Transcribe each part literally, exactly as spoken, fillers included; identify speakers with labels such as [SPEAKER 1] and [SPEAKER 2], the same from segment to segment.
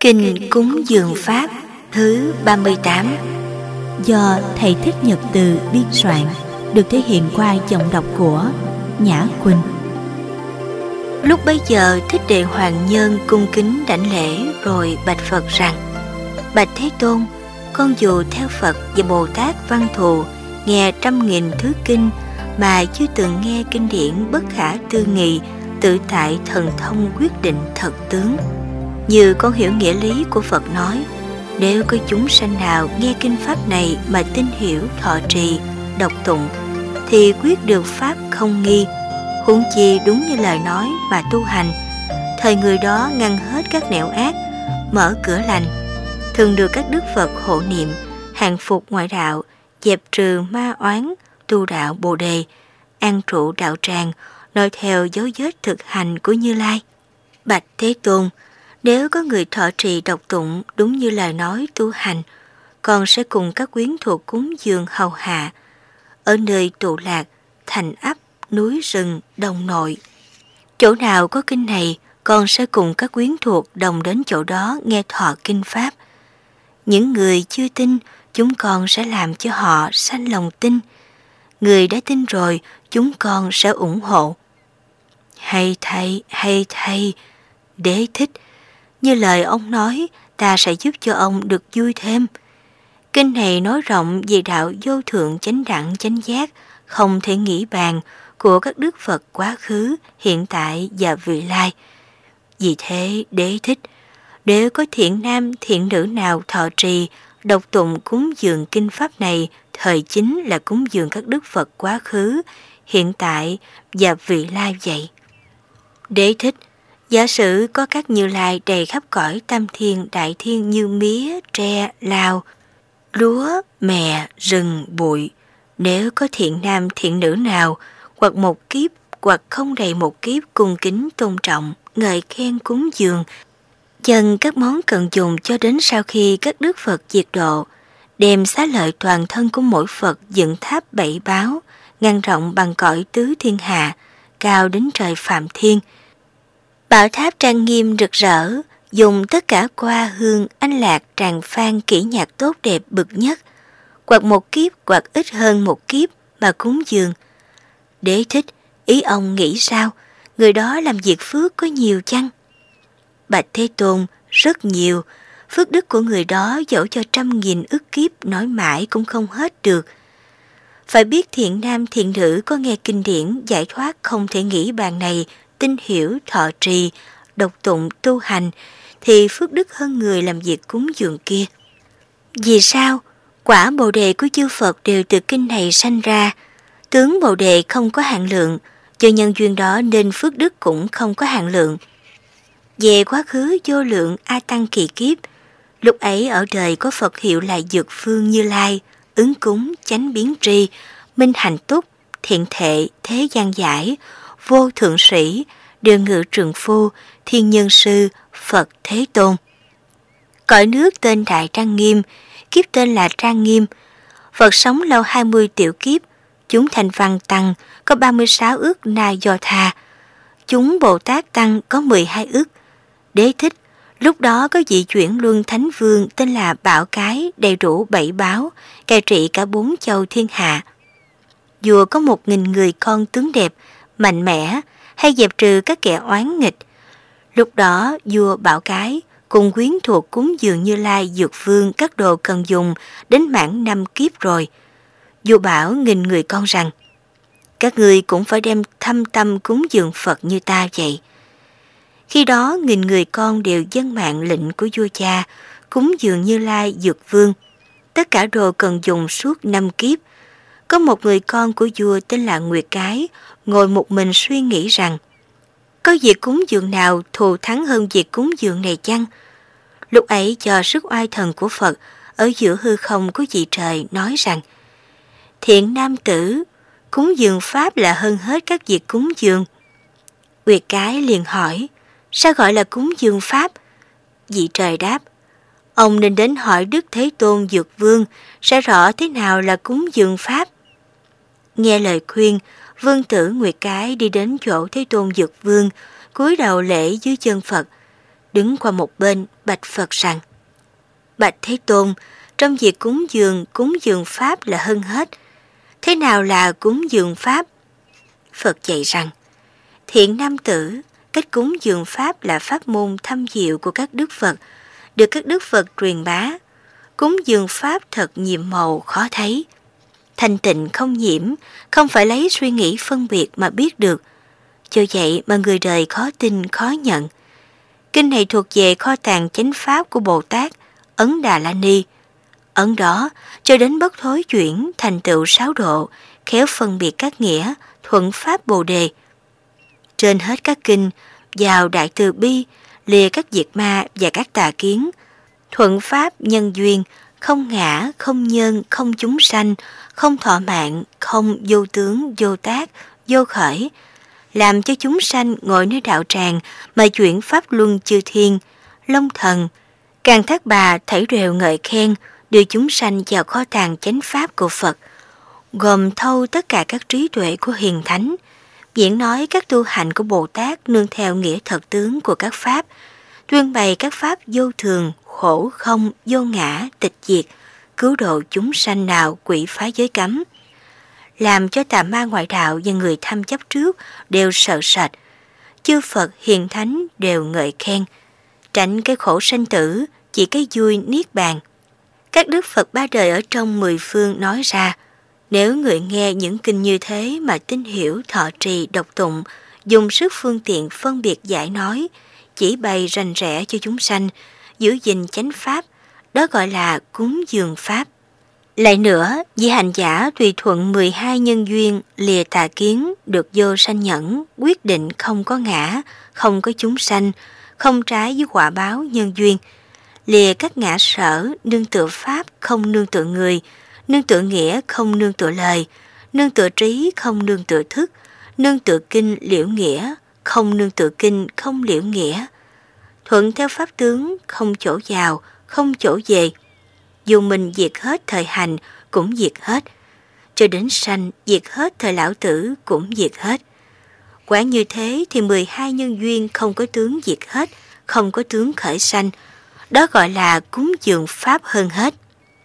[SPEAKER 1] Kinh Cúng Dường Pháp thứ ba mươi tám
[SPEAKER 2] do thầy Thích Nhật Từ biên soạn, được thể hiện qua giọng đọc của Nhã Quỳnh.
[SPEAKER 1] Lúc bấy giờ Thích Đệ Hoàng Nhân cung kính đảnh lễ rồi bạch Phật rằng: Bạch Thế Tôn, con dù theo Phật và Bồ Tát Văn Thù nghe trăm nghìn thứ kinh mà chưa từng nghe kinh điển bất khả tư nghị, tự tại thần thông quyết định thật tướng. Như con hiểu nghĩa lý của Phật nói, nếu có chúng sanh nào nghe kinh pháp này mà tin hiểu, thọ trì, đọc tụng, thì quyết được pháp không nghi. Huống chi đúng như lời nói mà tu hành, thời người đó ngăn hết các nẻo ác, mở cửa lành, thường được các đức Phật hộ niệm, hàng phục ngoại đạo, dẹp trừ ma oán, tu đạo Bồ đề, an trụ đạo tràng, noi theo dấu vết thực hành của Như Lai. Bạch Thế Tôn, nếu có người thọ trì đọc tụng đúng như lời nói tu hành, con sẽ cùng các quyến thuộc cúng dường hầu hạ ở nơi tụ lạc, thành ấp, núi rừng, đồng nội. Chỗ nào có kinh này, con sẽ cùng các quyến thuộc đồng đến chỗ đó nghe thọ kinh pháp. Những người chưa tin, chúng con sẽ làm cho họ sanh lòng tin. Người đã tin rồi, chúng con sẽ ủng hộ. Hay thay, hay thay, Đế Thích, như lời ông nói, ta sẽ giúp cho ông được vui thêm. Kinh này nói rộng về đạo vô thượng chánh đẳng chánh giác, không thể nghĩ bàn, của các đức Phật quá khứ, hiện tại và vị lai. Vì thế, Đế Thích, nếu có thiện nam thiện nữ nào thọ trì, đọc tụng cúng dường kinh pháp này, thời chính là cúng dường các đức Phật quá khứ, hiện tại và vị lai vậy. Đế Thích, giả sử có các Như Lai đầy khắp cõi tam thiên đại thiên như mía, tre, lao, lúa, mè, rừng, bụi. Nếu có thiện nam thiện nữ nào, hoặc một kiếp, hoặc không đầy một kiếp cung kính tôn trọng, ngợi khen cúng dường, dâng các món cần dùng cho đến sau khi các đức Phật diệt độ, đem xá lợi toàn thân của mỗi Phật dựng tháp bảy báo, ngăn rộng bằng cõi tứ thiên hạ, cao đến trời phạm thiên. Bảo tháp trang nghiêm rực rỡ, dùng tất cả hoa hương anh lạc tràng phan kỹ nhạc tốt đẹp bậc nhất, hoặc một kiếp hoặc ít hơn một kiếp mà cúng dường. Đế Thích, ý ông nghĩ sao? Người đó làm việc phước có nhiều chăng? Bạch Thế Tôn, rất nhiều. Phước đức của người đó dẫu cho trăm nghìn ức kiếp nói mãi cũng không hết được. Phải biết thiện nam thiện nữ có nghe kinh điển giải thoát không thể nghĩ bàn này, tin hiểu, thọ trì, đọc tụng, tu hành, thì phước đức hơn người làm việc cúng dường kia. Vì sao? Quả Bồ đề của chư Phật đều từ kinh này sanh ra. Tướng Bồ đề không có hạn lượng, do nhân duyên đó nên phước đức cũng không có hạn lượng. Về quá khứ vô lượng A Tăng kỳ kiếp, lúc ấy ở đời có Phật hiệu là Dược Phương Như Lai, ứng cúng, chánh biến tri, minh hạnh túc, thiện thệ, thế gian giải, vô thượng sĩ, điều ngự trường phu, thiên nhân sư, Phật Thế Tôn. Cõi nước tên Đại Trang Nghiêm, kiếp tên là Trang Nghiêm. Phật sống lâu hai mươi tiểu kiếp. Chúng thành văn tăng có ba mươi sáu ức na do tha. Chúng Bồ Tát tăng có mười hai ức. Đế Thích, lúc đó có vị chuyển luân thánh vương tên là Bảo Cái, đầy đủ bảy báo, cai trị cả bốn châu thiên hạ. Vua có một nghìn người con tướng đẹp, mạnh mẽ, hay dẹp trừ các kẻ oán nghịch. Lúc đó vua Bảo Cái cùng quyến thuộc cúng dường Như Lai Dược Vương các đồ cần dùng đến mãn năm kiếp rồi. Vua bảo nghìn người con rằng: các ngươi cũng phải đem thâm tâm cúng dường Phật như ta vậy. Khi đó nghìn người con đều dâng mạng lệnh của vua cha, cúng dường Như Lai Dược Vương tất cả đồ cần dùng suốt năm kiếp. Có một người con của vua tên là Nguyệt Cái ngồi một mình suy nghĩ rằng: có việc cúng dường nào thù thắng hơn việc cúng dường này chăng? Lúc ấy cho sức oai thần của Phật ở giữa hư không của vị trời nói rằng: thiện nam tử, cúng dường pháp là hơn hết các việc cúng dường. Nguyệt Cái liền hỏi: sao gọi là cúng dường pháp? Vị trời đáp: ông nên đến hỏi Đức Thế Tôn Dược Vương sẽ rõ thế nào là cúng dường pháp. Nghe lời khuyên, vương tử Nguyệt Cái đi đến chỗ Thế Tôn Dược Vương, cúi đầu lễ dưới chân Phật. đứng qua một bên bạch Phật rằng: Bạch Thế Tôn, trong việc cúng dường, cúng dường Pháp là hơn hết. Thế nào là cúng dường Pháp? Phật dạy rằng: Thiện nam tử, cách cúng dường Pháp là pháp môn thâm diệu của các Đức Phật, được các Đức Phật truyền bá. Cúng dường Pháp thật nhiệm màu khó thấy. Thanh tịnh không nhiễm, không phải lấy suy nghĩ phân biệt mà biết được. Do vậy mà người đời khó tin, khó nhận. Kinh này thuộc về kho tàng chánh Pháp của Bồ Tát Ấn Đà La Ni. Ấn đó cho đến bất thối chuyển, thành tựu sáu độ, khéo phân biệt các nghĩa, thuận Pháp Bồ Đề. Trên hết các kinh, vào Đại Từ Bi, lìa các diệt ma và các tà kiến, thuận Pháp nhân duyên, không ngã, không nhân, không chúng sanh, không thọ mạng, không vô tướng, vô tác, vô khởi, làm cho chúng sanh ngồi nơi đạo tràng mà chuyển pháp luân chư thiên, long thần, càng thác bà thảy đều ngợi khen, đưa chúng sanh vào kho tàng chánh Pháp của Phật, gồm thâu tất cả các trí tuệ của hiền thánh, diễn nói các tu hạnh của Bồ Tát nương theo nghĩa thật tướng của các Pháp, tuyên bày các Pháp vô thường, khổ không, vô ngã, tịch diệt, cứu độ chúng sanh nào quỷ phá giới cấm, làm cho tà ma ngoại đạo và người tham chấp trước đều sợ sệt. Chư Phật hiền thánh đều ngợi khen, tránh cái khổ sanh tử, chỉ cái vui niết bàn. Các Đức Phật ba đời ở trong mười phương nói ra, nếu người nghe những kinh như thế mà tin hiểu, thọ trì, đọc tụng, dùng sức phương tiện phân biệt giải nói, chỉ bày rành rẽ cho chúng sanh, giữ gìn chánh Pháp, đó gọi là cúng dường Pháp. Lại nữa, vì hành giả tùy thuận mười hai nhân duyên, lìa tà kiến, được vô sanh nhẫn, quyết định không có ngã, không có chúng sanh, không trái với quả báo nhân duyên, lìa các ngã sở, nương tựa Pháp, không nương tựa người, nương tựa nghĩa, không nương tựa lời, nương tựa trí, không nương tựa thức, nương tựa kinh, liễu nghĩa, không nương tựa kinh, không liễu nghĩa, thuận theo Pháp tướng, không chỗ vào, không chỗ về. Dù mình diệt hết thời hành cũng diệt hết, cho đến sanh diệt hết thời lão tử cũng diệt hết. Quả như thế thì mười hai nhân duyên không có tướng diệt hết, không có tướng khởi sanh, đó gọi là cúng dường Pháp hơn hết.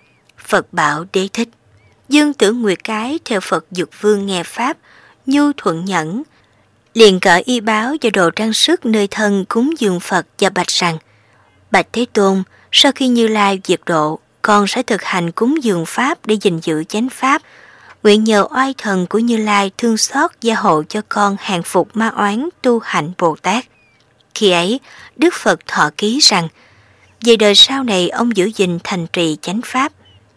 [SPEAKER 1] Phật bảo Đế Thích: Dương Tử Nguyệt Cái theo Phật Dược Vương nghe Pháp, nhu thuận nhẫn, liền cởi y báo và đồ trang sức nơi thân cúng dường Phật và bạch rằng: Bạch Thế Tôn, sau khi Như Lai diệt độ, con sẽ thực hành cúng dường Pháp để gìn giữ chánh Pháp. Nguyện nhờ oai thần của Như Lai thương xót gia hộ cho con hàng phục ma oán tu hạnh Bồ Tát. Khi ấy, Đức Phật thọ ký rằng: về đời sau này ông giữ gìn thành trì chánh Pháp.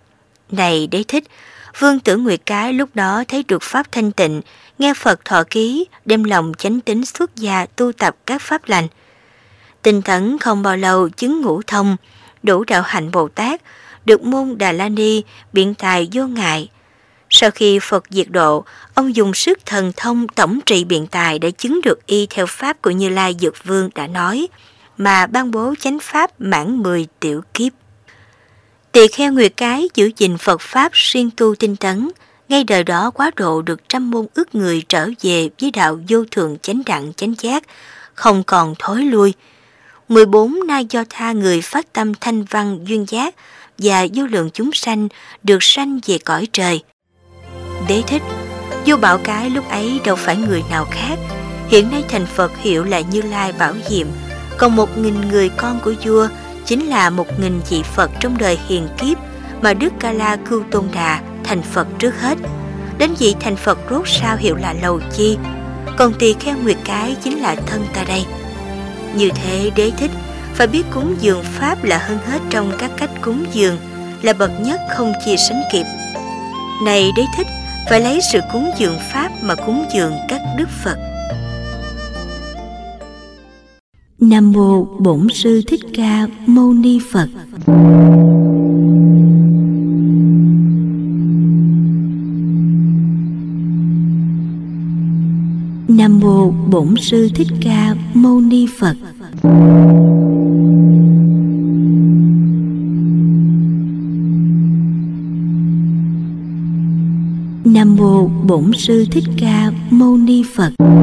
[SPEAKER 1] Này Đế Thích, Vương Tử Nguyệt Cái lúc đó thấy được Pháp thanh tịnh, nghe Phật thọ ký, đem lòng chánh tín xuất gia tu tập các Pháp lành. Tinh tấn không bao lâu chứng ngũ thông, đủ đạo hạnh Bồ Tát, được môn Đà La Ni, biện tài vô ngại. Sau khi Phật diệt độ, ông dùng sức thần thông tổng trị biện tài để chứng được y theo Pháp của Như Lai Dược Vương đã nói, mà ban bố chánh Pháp mãn mười tiểu kiếp. Tỳ Kheo Nguyệt Cái giữ gìn Phật Pháp siêng tu tinh tấn, ngay đời đó quá độ được trăm môn ức người trở về với đạo vô thường chánh đẳng chánh giác, không còn thối lui. mười bốn na do tha người phát tâm thanh văn duyên giác và vô lượng chúng sanh được sanh về cõi trời. Đế Thích, Vua Bảo Cái lúc ấy đâu phải người nào khác, hiện nay thành Phật hiệu là Như Lai Bảo Diệm, còn một nghìn người con của vua chính là một nghìn vị Phật trong đời hiền kiếp mà Đức Ca La Cưu Tôn Đà thành Phật trước hết. Đến vị thành Phật rốt sau hiệu là Lầu Chi, còn Tỳ Kheo Nguyệt Cái chính là thân ta đây. Như thế Đế Thích phải biết cúng dường Pháp là hơn hết trong các cách cúng dường, là bậc nhất không chia sánh kịp. Này Đế Thích, phải lấy sự cúng dường Pháp mà cúng dường các Đức Phật.
[SPEAKER 2] Nam mô Bổn Sư Thích Ca Mâu Ni Phật. Nam mô Bổn Sư Thích Ca Mâu Ni Phật. Nam mô Bổn Sư Thích Ca Mâu Ni Phật.